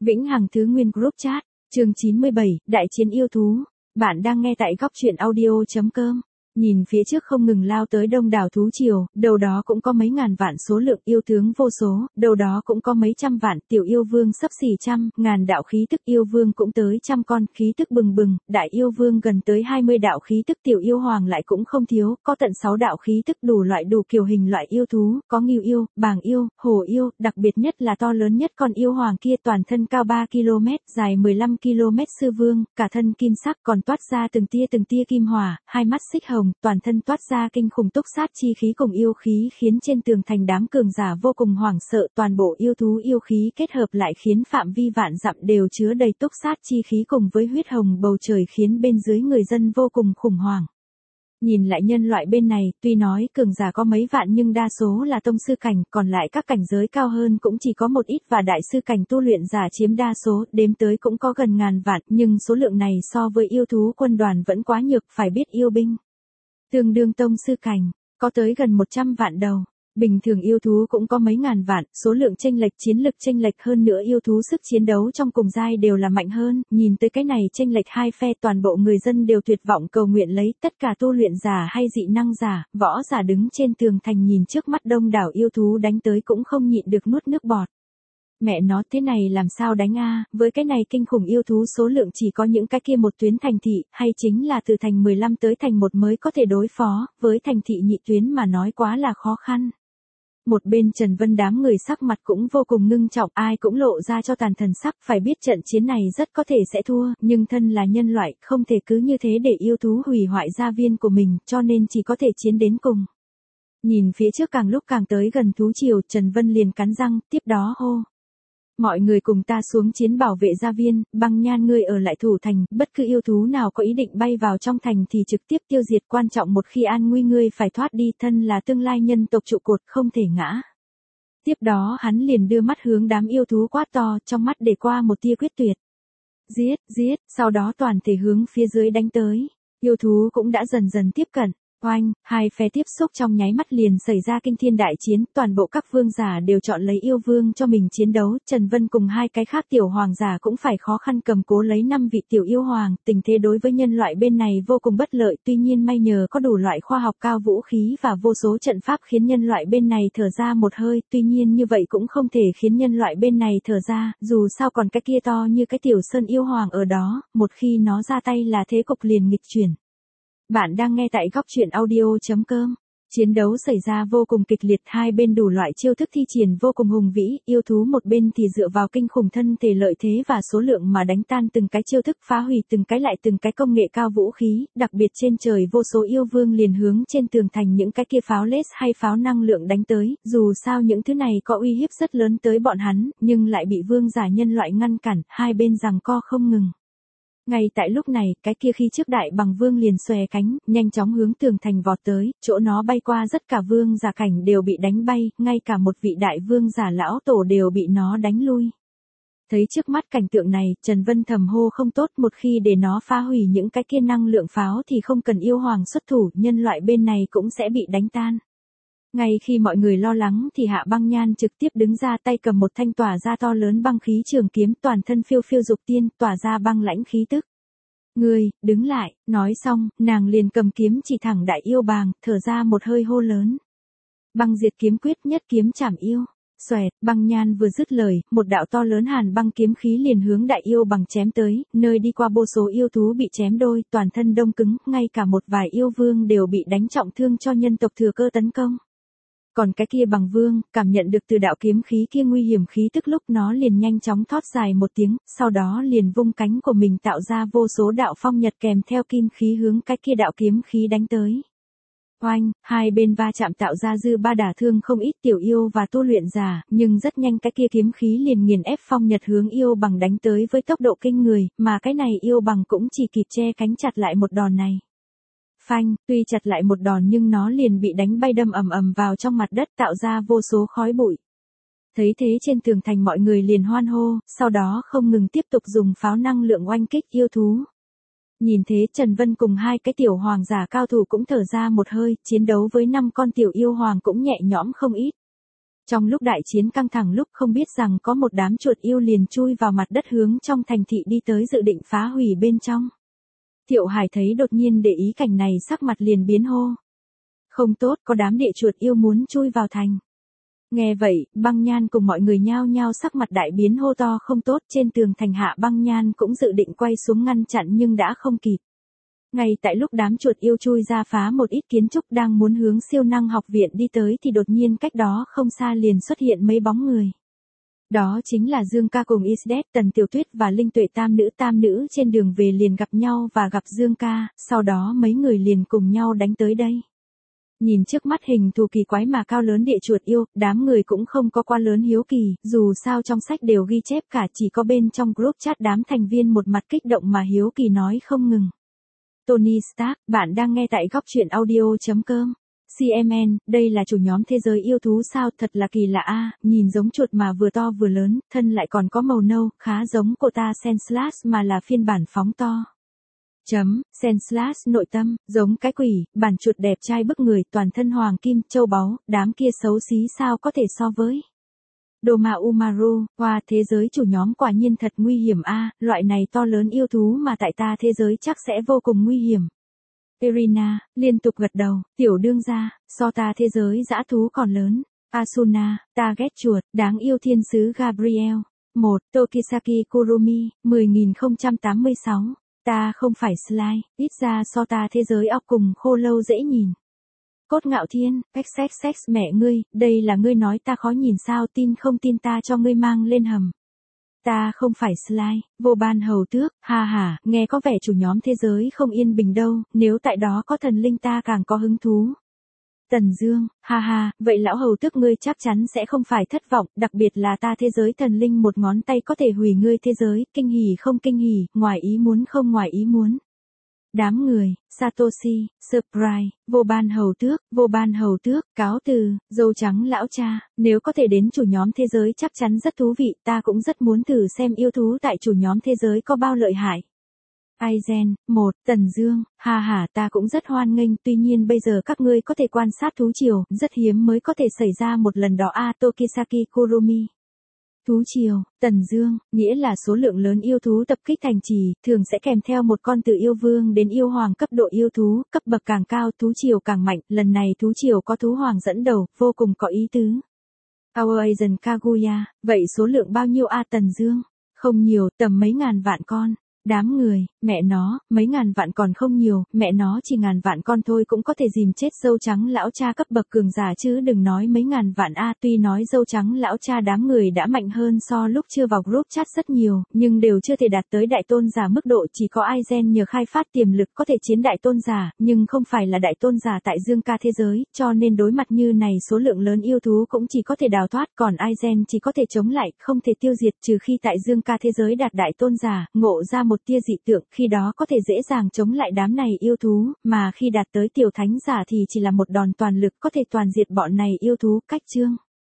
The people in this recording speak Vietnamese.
Vĩnh Hằng Thứ Nguyên Group Chat, chương 97, Đại chiến yêu thú. Bạn đang nghe tại góc truyện audio.com. Nhìn phía trước không ngừng lao tới đông đảo thú triều, đầu đó cũng có mấy ngàn vạn số lượng yêu tướng vô số, đầu đó cũng có mấy trăm vạn tiểu yêu vương sắp xỉ trăm, ngàn đạo khí tức yêu vương cũng tới trăm con, khí tức bừng bừng, đại yêu vương gần tới 20 đạo khí tức, tiểu yêu hoàng lại cũng không thiếu, có tận 6 đạo khí tức, đủ loại đủ kiểu hình loại yêu thú, có ngưu yêu, bàng yêu, hổ yêu, đặc biệt nhất là to lớn nhất con yêu hoàng kia toàn thân cao 3 km, dài 15 km sư vương, cả thân kim sắc còn toát ra từng tia kim hỏa, hai mắt xích hồng, toàn thân toát ra kinh khủng túc sát chi khí cùng yêu khí khiến trên tường thành đám cường giả vô cùng hoảng sợ, toàn bộ yêu thú yêu khí kết hợp lại khiến phạm vi vạn dặm đều chứa đầy túc sát chi khí cùng với huyết hồng bầu trời khiến bên dưới người dân vô cùng khủng hoảng. Nhìn lại nhân loại bên này, tuy nói cường giả có mấy vạn nhưng đa số là tông sư cảnh, còn lại các cảnh giới cao hơn cũng chỉ có một ít và đại sư cảnh tu luyện giả chiếm đa số, đếm tới cũng có gần ngàn vạn, nhưng số lượng này so với yêu thú quân đoàn vẫn quá nhược, phải biết yêu binh tương đương tông sư cảnh, có tới gần 100 vạn đầu. Bình thường yêu thú cũng có mấy ngàn vạn, số lượng chênh lệch chiến lực chênh lệch hơn nữa yêu thú sức chiến đấu trong cùng giai đều là mạnh hơn, nhìn tới cái này chênh lệch hai phe toàn bộ người dân đều tuyệt vọng cầu nguyện lấy, tất cả tu luyện giả hay dị năng giả, võ giả đứng trên tường thành nhìn trước mắt đông đảo yêu thú đánh tới cũng không nhịn được nuốt nước bọt. Mẹ nó thế này làm sao đánh a, với cái này kinh khủng yêu thú số lượng chỉ có những cái kia một tuyến thành thị, hay chính là từ thành 15 tới thành 1 mới có thể đối phó, với thành thị nhị tuyến mà nói quá là khó khăn. Một bên Trần Vân đám người sắc mặt cũng vô cùng ngưng trọng, ai cũng lộ ra cho tàn thần sắc, phải biết trận chiến này rất có thể sẽ thua, nhưng thân là nhân loại, không thể cứ như thế để yêu thú hủy hoại gia viên của mình, cho nên chỉ có thể chiến đến cùng. Nhìn phía trước càng lúc càng tới gần thú triều, Trần Vân liền cắn răng, tiếp đó hô. Mọi người cùng ta xuống chiến bảo vệ gia viên, Băng Nhan ngươi ở lại thủ thành, bất cứ yêu thú nào có ý định bay vào trong thành thì trực tiếp tiêu diệt, quan trọng một khi an nguy ngươi phải thoát đi, thân là tương lai nhân tộc trụ cột không thể ngã. Tiếp đó hắn liền đưa mắt hướng đám yêu thú quát to, trong mắt để qua một tia quyết tuyệt. Giết, sau đó toàn thể hướng phía dưới đánh tới, yêu thú cũng đã dần dần tiếp cận. Oanh, hai phe tiếp xúc trong nháy mắt liền xảy ra kinh thiên đại chiến, toàn bộ các vương giả đều chọn lấy yêu vương cho mình chiến đấu, Trần Vân cùng hai cái khác tiểu hoàng giả cũng phải khó khăn cầm cố lấy 5 vị tiểu yêu hoàng, tình thế đối với nhân loại bên này vô cùng bất lợi, tuy nhiên may nhờ có đủ loại khoa học cao vũ khí và vô số trận pháp khiến nhân loại bên này thở ra một hơi, tuy nhiên như vậy cũng không thể khiến nhân loại bên này thở ra, dù sao còn cái kia to như cái tiểu sơn yêu hoàng ở đó, một khi nó ra tay là thế cục liền nghịch chuyển. Bạn đang nghe tại góc truyện audio.com. Chiến đấu xảy ra vô cùng kịch liệt, hai bên đủ loại chiêu thức thi triển vô cùng hùng vĩ, yêu thú một bên thì dựa vào kinh khủng thân thể lợi thế và số lượng mà đánh tan từng cái chiêu thức, phá hủy từng cái công nghệ cao vũ khí, đặc biệt trên trời vô số yêu vương liền hướng trên tường thành những cái kia pháo laser hay pháo năng lượng đánh tới, dù sao những thứ này có uy hiếp rất lớn tới bọn hắn, nhưng lại bị vương giả nhân loại ngăn cản, hai bên giằng co không ngừng. Ngay tại lúc này, cái kia khi trước đại bằng vương liền xòe cánh, nhanh chóng hướng tường thành vọt tới, chỗ nó bay qua tất cả vương giả cảnh đều bị đánh bay, ngay cả một vị đại vương giả lão tổ đều bị nó đánh lui. Thấy trước mắt cảnh tượng này, Trần Vân thầm hô không tốt, một khi để nó phá hủy những cái kia năng lượng pháo thì không cần yêu hoàng xuất thủ, nhân loại bên này cũng sẽ bị đánh tan. Ngay khi mọi người lo lắng thì Hạ Băng Nhan trực tiếp đứng ra, tay cầm một thanh tỏa ra to lớn băng khí trường kiếm, toàn thân phiêu phiêu dục tiên, tỏa ra băng lãnh khí tức. Ngươi, đứng lại, nói xong, nàng liền cầm kiếm chỉ thẳng đại yêu bàng, thở ra một hơi hô lớn. Băng diệt kiếm quyết, nhất kiếm chảm yêu. Xoẹt, Băng Nhan vừa dứt lời, một đạo to lớn hàn băng kiếm khí liền hướng đại yêu bằng chém tới, nơi đi qua vô số yêu thú bị chém đôi, toàn thân đông cứng, ngay cả một vài yêu vương đều bị đánh trọng thương cho nhân tộc thừa cơ tấn công. Còn cái kia bằng vương, cảm nhận được từ đạo kiếm khí kia nguy hiểm khí tức lúc nó liền nhanh chóng thót dài một tiếng, sau đó liền vung cánh của mình tạo ra vô số đạo phong nhật kèm theo kim khí hướng cái kia đạo kiếm khí đánh tới. Oanh, hai bên va chạm tạo ra dư ba đả thương không ít tiểu yêu và tu luyện giả, nhưng rất nhanh cái kia kiếm khí liền nghiền ép phong nhật hướng yêu bằng đánh tới với tốc độ kinh người, mà cái này yêu bằng cũng chỉ kịp che cánh chặt lại một đòn này. Phanh, tuy chặt lại một đòn nhưng nó liền bị đánh bay đâm ầm vào trong mặt đất tạo ra vô số khói bụi. Thấy thế trên tường thành mọi người liền hoan hô, sau đó không ngừng tiếp tục dùng pháo năng lượng oanh kích yêu thú. Nhìn thế Trần Vân cùng hai cái tiểu hoàng giả cao thủ cũng thở ra một hơi, chiến đấu với 5 con tiểu yêu hoàng cũng nhẹ nhõm không ít. Trong lúc đại chiến căng thẳng lúc không biết rằng có một đám chuột yêu liền chui vào mặt đất hướng trong thành thị đi tới dự định phá hủy bên trong. Thiệu Hải thấy đột nhiên để ý cảnh này sắc mặt liền biến hô. Không tốt, có đám địa chuột yêu muốn chui vào thành. Nghe vậy, Băng Nhan cùng mọi người nhao nhao sắc mặt đại biến hô to không tốt, trên tường thành Hạ Băng Nhan cũng dự định quay xuống ngăn chặn nhưng đã không kịp. Ngay tại lúc đám chuột yêu chui ra phá một ít kiến trúc đang muốn hướng siêu năng học viện đi tới thì đột nhiên cách đó không xa liền xuất hiện mấy bóng người. Đó chính là Dương Ca cùng Isdet, Tần Tiểu Tuyết và Linh Tuệ tam nữ trên đường về liền gặp nhau và gặp Dương Ca, sau đó mấy người liền cùng nhau đánh tới đây. Nhìn trước mắt hình thù kỳ quái mà cao lớn địa chuột yêu, đám người cũng không có quá lớn hiếu kỳ, dù sao trong sách đều ghi chép cả, chỉ có bên trong group chat đám thành viên một mặt kích động mà hiếu kỳ nói không ngừng. Tony Stark, bạn đang nghe tại góc truyện audio.com. CMN, đây là chủ nhóm thế giới yêu thú sao, thật là kỳ lạ a, nhìn giống chuột mà vừa to vừa lớn, thân lại còn có màu nâu, khá giống cô ta Senslash mà là phiên bản phóng to. Senslash nội tâm, giống cái quỷ, bản chuột đẹp trai bức người, toàn thân hoàng kim, châu báu, đám kia xấu xí sao có thể so với. Doma Umaru, qua thế giới chủ nhóm quả nhiên thật nguy hiểm a, loại này to lớn yêu thú mà tại ta thế giới chắc sẽ vô cùng nguy hiểm. Irina, liên tục gật đầu, tiểu đương gia, so ta thế giới dã thú còn lớn. Asuna, ta ghét chuột, đáng yêu thiên sứ Gabriel. 1. Tokisaki Kurumi, 10086. Ta không phải slime, ít ra so ta thế giới óc cùng khô lâu dễ nhìn. Cốt Ngạo Thiên, xxx mẹ ngươi, đây là ngươi nói ta khó nhìn sao, tin không tin ta cho ngươi mang lên hầm. Ta không phải slime, vô ban hầu tước, ha ha, nghe có vẻ chủ nhóm thế giới không yên bình đâu, nếu tại đó có thần linh ta càng có hứng thú. Tần Dương, ha ha, vậy lão hầu tước ngươi chắc chắn sẽ không phải thất vọng, đặc biệt là ta thế giới thần linh một ngón tay có thể hủy ngươi thế giới, kinh hỉ không kinh hỉ, ngoài ý muốn không ngoài ý muốn. Đám người, Satoshi, surprise, vô ban hầu tước, cáo từ, dâu trắng lão cha, nếu có thể đến chủ nhóm thế giới chắc chắn rất thú vị, ta cũng rất muốn thử xem yêu thú tại chủ nhóm thế giới có bao lợi hại. Aizen, 1, Tần Dương, ha ha, ta cũng rất hoan nghênh, tuy nhiên bây giờ các ngươi có thể quan sát thú triều, rất hiếm mới có thể xảy ra một lần đó a, Tokisaki Kurumi. Thú triều, Tần Dương, nghĩa là số lượng lớn yêu thú tập kích thành trì, thường sẽ kèm theo một con từ yêu vương đến yêu hoàng cấp độ yêu thú, cấp bậc càng cao thú triều càng mạnh, lần này thú triều có thú hoàng dẫn đầu, vô cùng có ý tứ. Our Asian Kaguya, vậy số lượng bao nhiêu a Tần Dương? Không nhiều, tầm mấy ngàn vạn con. Đám người, mẹ nó, mấy ngàn vạn còn không nhiều, mẹ nó chỉ ngàn vạn con thôi cũng có thể dìm chết dâu trắng lão cha cấp bậc cường giả chứ đừng nói mấy ngàn vạn a, tuy nói dâu trắng lão cha đám người đã mạnh hơn so lúc chưa vào group chat rất nhiều, nhưng đều chưa thể đạt tới đại tôn giả mức độ, chỉ có Aizen nhờ khai phát tiềm lực có thể chiến đại tôn giả, nhưng không phải là đại tôn giả tại Dương Ca thế giới, cho nên đối mặt như này số lượng lớn yêu thú cũng chỉ có thể đào thoát, còn Aizen chỉ có thể chống lại, không thể tiêu diệt trừ khi tại Dương Ca thế giới đạt đại tôn giả, ngộ ra một tia dị tượng, khi đó có thể dễ dàng chống lại đám này yêu thú, mà khi đạt tới tiểu thánh giả thì chỉ là một đòn toàn lực có thể toàn diệt bọn này yêu thú, cách chương.